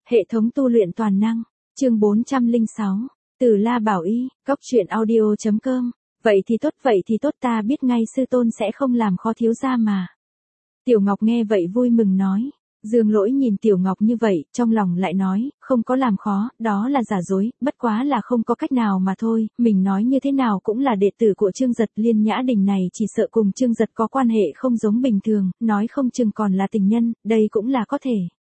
Hệ thống tu luyện toàn năng, chương 406, Từ La Bảo Y, Góc Truyện Audio.com. Vậy thì tốt, ta biết ngay sư tôn sẽ không làm khó thiếu gia mà. Tiểu Ngọc nghe vậy vui mừng nói. Dương Lỗi nhìn Tiểu Ngọc như vậy, trong lòng lại nói, không có làm khó, đó là giả dối, bất quá là không có cách nào mà thôi, mình nói như thế nào cũng là đệ tử của Trương Giật. Liên Nhã Đình này chỉ sợ cùng Trương Giật có quan hệ không giống bình thường, nói không chừng còn là tình nhân, đây cũng là có thể.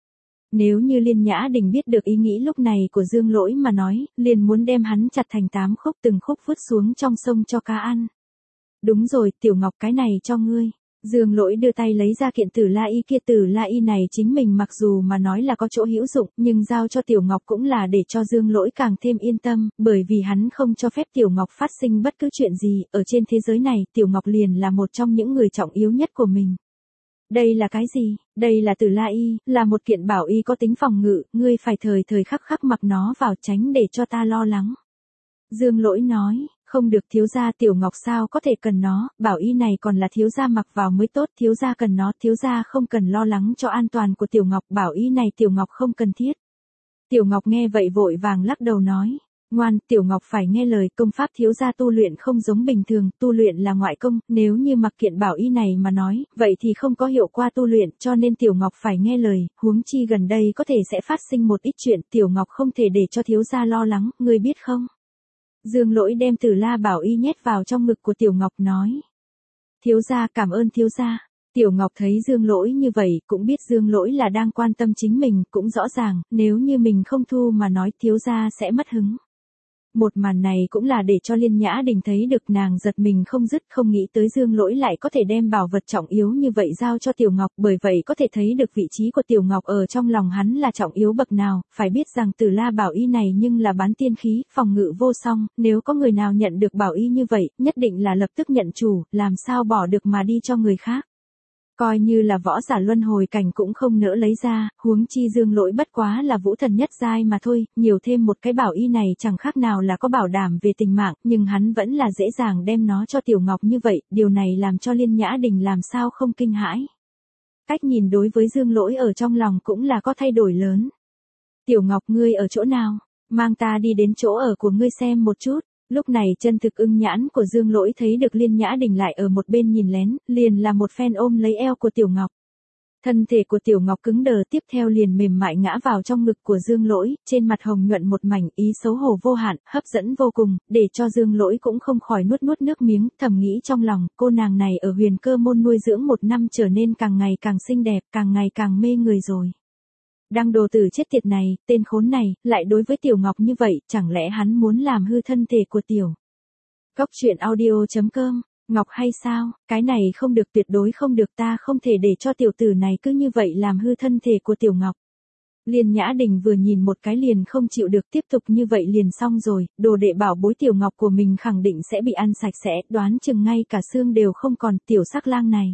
Nếu như Liên Nhã Đình biết được ý nghĩ lúc này của Dương Lỗi mà nói, liền muốn đem hắn chặt thành 8 khúc, từng khúc vứt xuống trong sông cho cá ăn. Đúng rồi, Tiểu Ngọc, cái này cho ngươi. Dương Lỗi đưa tay lấy ra kiện Tử La Y kia. Tử La Y này chính mình mặc dù mà nói là có chỗ hữu dụng, nhưng giao cho Tiểu Ngọc cũng là để cho Dương Lỗi càng thêm yên tâm, bởi vì hắn không cho phép Tiểu Ngọc phát sinh bất cứ chuyện gì, ở trên thế giới này, Tiểu Ngọc liền là một trong những người trọng yếu nhất của mình. Đây là cái gì? Đây là Tử La Y, là một kiện bảo y có tính phòng ngự, ngươi phải thời thời khắc khắc mặc nó vào, tránh để cho ta lo lắng. Dương Lỗi nói, không được thiếu gia. Tiểu Ngọc sao có thể cần nó, bảo y này còn là thiếu gia mặc vào mới tốt, thiếu gia cần nó, thiếu gia không cần lo lắng cho an toàn của Tiểu Ngọc, bảo y này Tiểu Ngọc không cần thiết. Tiểu Ngọc nghe vậy vội vàng lắc đầu nói, ngoan, Tiểu Ngọc phải nghe lời, công pháp thiếu gia tu luyện không giống bình thường, tu luyện là ngoại công, nếu như mặc kiện bảo y này mà nói, vậy thì không có hiệu quả tu luyện, cho nên Tiểu Ngọc phải nghe lời, huống chi gần đây có thể sẽ phát sinh một ít chuyện, Tiểu Ngọc không thể để cho thiếu gia lo lắng, ngươi biết không? Dương Lỗi đem Tử La Bảo Y nhét vào trong ngực của Tiểu Ngọc nói. Thiếu gia, cảm ơn thiếu gia. Tiểu Ngọc thấy Dương Lỗi như vậy, cũng biết Dương Lỗi là đang quan tâm chính mình, cũng rõ ràng, nếu như mình không thu mà nói thiếu gia sẽ mất hứng. Một màn này cũng là để cho Liên Nhã Đình thấy được, nàng giật mình không dứt, không nghĩ tới Dương Lỗi lại có thể đem bảo vật trọng yếu như vậy giao cho Tiểu Ngọc, bởi vậy có thể thấy được vị trí của Tiểu Ngọc ở trong lòng hắn là trọng yếu bậc nào, phải biết rằng Tử La Bảo Y này nhưng là bán tiên khí, phòng ngự vô song, nếu có người nào nhận được bảo y như vậy, nhất định là lập tức nhận chủ, làm sao bỏ được mà đi cho người khác. Coi như là võ giả luân hồi cảnh cũng không nỡ lấy ra, huống chi Dương Lỗi bất quá là vũ thần nhất giai mà thôi, nhiều thêm một cái bảo y này chẳng khác nào là có bảo đảm về tình mạng, nhưng hắn vẫn là dễ dàng đem nó cho Tiểu Ngọc như vậy, điều này làm cho Liên Nhã Đình làm sao không kinh hãi. Cách nhìn đối với Dương Lỗi ở trong lòng cũng là có thay đổi lớn. Tiểu Ngọc, ngươi ở chỗ nào? Mang ta đi đến chỗ ở của ngươi xem một chút. Lúc này chân thực ưng nhãn của Dương Lỗi thấy được Liên Nhã Đình lại ở một bên nhìn lén, liền là một phen ôm lấy eo của Tiểu Ngọc. Thân thể của Tiểu Ngọc cứng đờ, tiếp theo liền mềm mại ngã vào trong ngực của Dương Lỗi, trên mặt hồng nhuận một mảnh, ý xấu hổ vô hạn, hấp dẫn vô cùng, để cho Dương Lỗi cũng không khỏi nuốt nước miếng, thầm nghĩ trong lòng, cô nàng này ở Huyền Cơ môn nuôi dưỡng 1 năm trở nên càng ngày càng xinh đẹp, càng ngày càng mê người rồi. Đang đồ tử chết tiệt này, tên khốn này, lại đối với Tiểu Ngọc như vậy, chẳng lẽ hắn muốn làm hư thân thể của Tiểu. Góc Truyện Audio.com, Ngọc hay sao, cái này không được, tuyệt đối không được, ta không thể để cho tiểu tử này cứ như vậy làm hư thân thể của Tiểu Ngọc. Liên Nhã Đình vừa nhìn một cái liền không chịu được, tiếp tục như vậy liền xong rồi, đồ đệ bảo bối Tiểu Ngọc của mình khẳng định sẽ bị ăn sạch sẽ, đoán chừng ngay cả xương đều không còn, tiểu sắc lang này.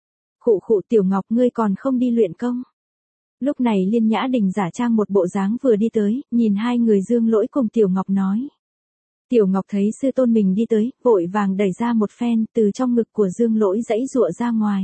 Khụ khụ, Tiểu Ngọc, ngươi còn không đi luyện công. Lúc này Liên Nhã Đình giả trang một bộ dáng vừa đi tới, nhìn hai người Dương Lỗi cùng Tiểu Ngọc nói. Tiểu Ngọc thấy sư tôn mình đi tới, vội vàng đẩy ra một phen, từ trong ngực của Dương Lỗi giãy giụa ra ngoài.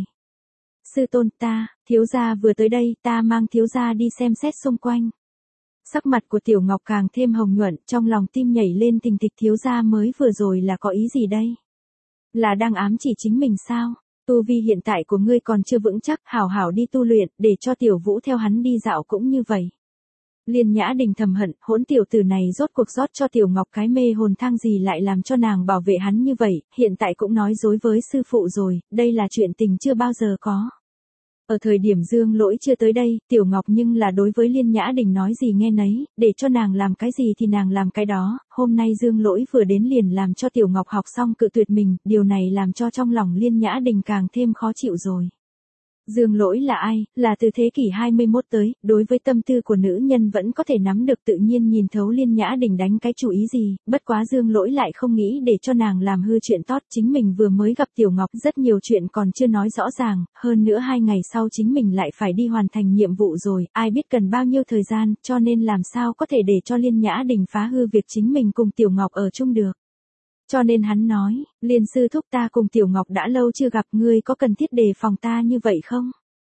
Sư tôn, thiếu gia vừa tới đây, ta mang thiếu gia đi xem xét xung quanh. Sắc mặt của Tiểu Ngọc càng thêm hồng nhuận, trong lòng tim nhảy lên thình thịch, thiếu gia mới vừa rồi là có ý gì đây? Là đang ám chỉ chính mình sao? Tu vi hiện tại của ngươi còn chưa vững chắc, hảo hảo đi tu luyện, để cho Tiểu Vũ theo hắn đi dạo cũng như vậy. Liên Nhã Đình thầm hận, hỗn tiểu tử này rốt cuộc rót cho Tiểu Ngọc cái mê hồn thang gì lại làm cho nàng bảo vệ hắn như vậy, hiện tại cũng nói dối với sư phụ rồi, đây là chuyện tình chưa bao giờ có. Ở thời điểm Dương Lỗi chưa tới đây, Tiểu Ngọc nhưng là đối với Liên Nhã Đình nói gì nghe nấy, để cho nàng làm cái gì thì nàng làm cái đó, hôm nay Dương Lỗi vừa đến liền làm cho Tiểu Ngọc học xong cự tuyệt mình, điều này làm cho trong lòng Liên Nhã Đình càng thêm khó chịu rồi. Dương Lỗi là ai, là từ thế kỷ 21 tới, đối với tâm tư của nữ nhân vẫn có thể nắm được, tự nhiên nhìn thấu Liên Nhã Đình đánh cái chủ ý gì, bất quá Dương Lỗi lại không nghĩ để cho nàng làm hư chuyện tốt, chính mình vừa mới gặp Tiểu Ngọc, rất nhiều chuyện còn chưa nói rõ ràng, hơn nữa 2 ngày sau chính mình lại phải đi hoàn thành nhiệm vụ rồi, ai biết cần bao nhiêu thời gian, cho nên làm sao có thể để cho Liên Nhã Đình phá hư việc chính mình cùng Tiểu Ngọc ở chung được. Cho nên hắn nói, Liên sư thúc, ta cùng Tiểu Ngọc đã lâu chưa gặp, ngươi có cần thiết đề phòng ta như vậy không?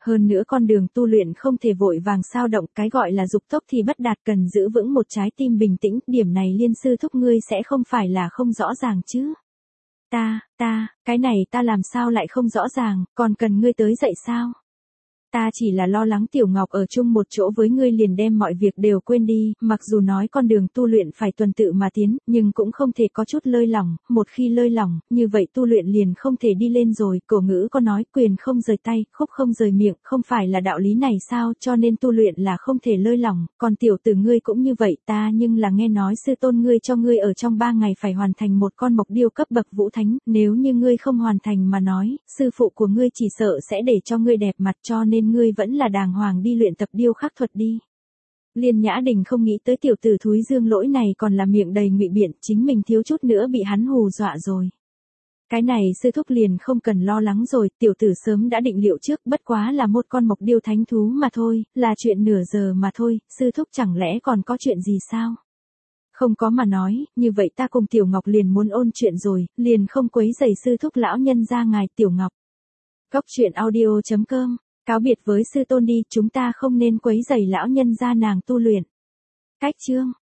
Hơn nữa con đường tu luyện không thể vội vàng sao động, cái gọi là dục tốc thì bất đạt, cần giữ vững một trái tim bình tĩnh, điểm này Liên sư thúc ngươi sẽ không phải là không rõ ràng chứ. Cái này ta làm sao lại không rõ ràng, còn cần ngươi tới dạy sao? Ta chỉ là lo lắng Tiểu Ngọc ở chung một chỗ với ngươi liền đem mọi việc đều quên đi, mặc dù nói con đường tu luyện phải tuần tự mà tiến, nhưng cũng không thể có chút lơi lỏng, một khi lơi lỏng, như vậy tu luyện liền không thể đi lên rồi, cổ ngữ có nói quyền không rời tay, khúc không rời miệng, không phải là đạo lý này sao, cho nên tu luyện là không thể lơi lỏng, còn tiểu tử ngươi cũng như vậy, ta nhưng là nghe nói sư tôn ngươi cho ngươi ở trong 3 ngày phải hoàn thành một con mộc điêu cấp bậc vũ thánh, nếu như ngươi không hoàn thành mà nói, sư phụ của ngươi chỉ sợ sẽ để cho ngươi đẹp mặt, cho nên ngươi vẫn là đàng hoàng đi luyện tập điêu khắc thuật đi. Liên Nhã Đình không nghĩ tới tiểu tử thúi Dương Lỗi này còn là miệng đầy ngụy biện, chính mình thiếu chút nữa bị hắn hù dọa rồi. Cái này sư thúc liền không cần lo lắng rồi, tiểu tử sớm đã định liệu trước, bất quá là một con mộc điêu thánh thú mà thôi, là chuyện nửa giờ mà thôi, sư thúc chẳng lẽ còn có chuyện gì sao? Không có mà nói, như vậy ta cùng Tiểu Ngọc liền muốn ôn chuyện rồi, liền không quấy rầy sư thúc lão nhân ra ngài Tiểu Ngọc. Cốc truyện audio.com, cáo biệt với sư tôn đi, chúng ta không nên quấy rầy lão nhân ra nàng tu luyện. Cách chương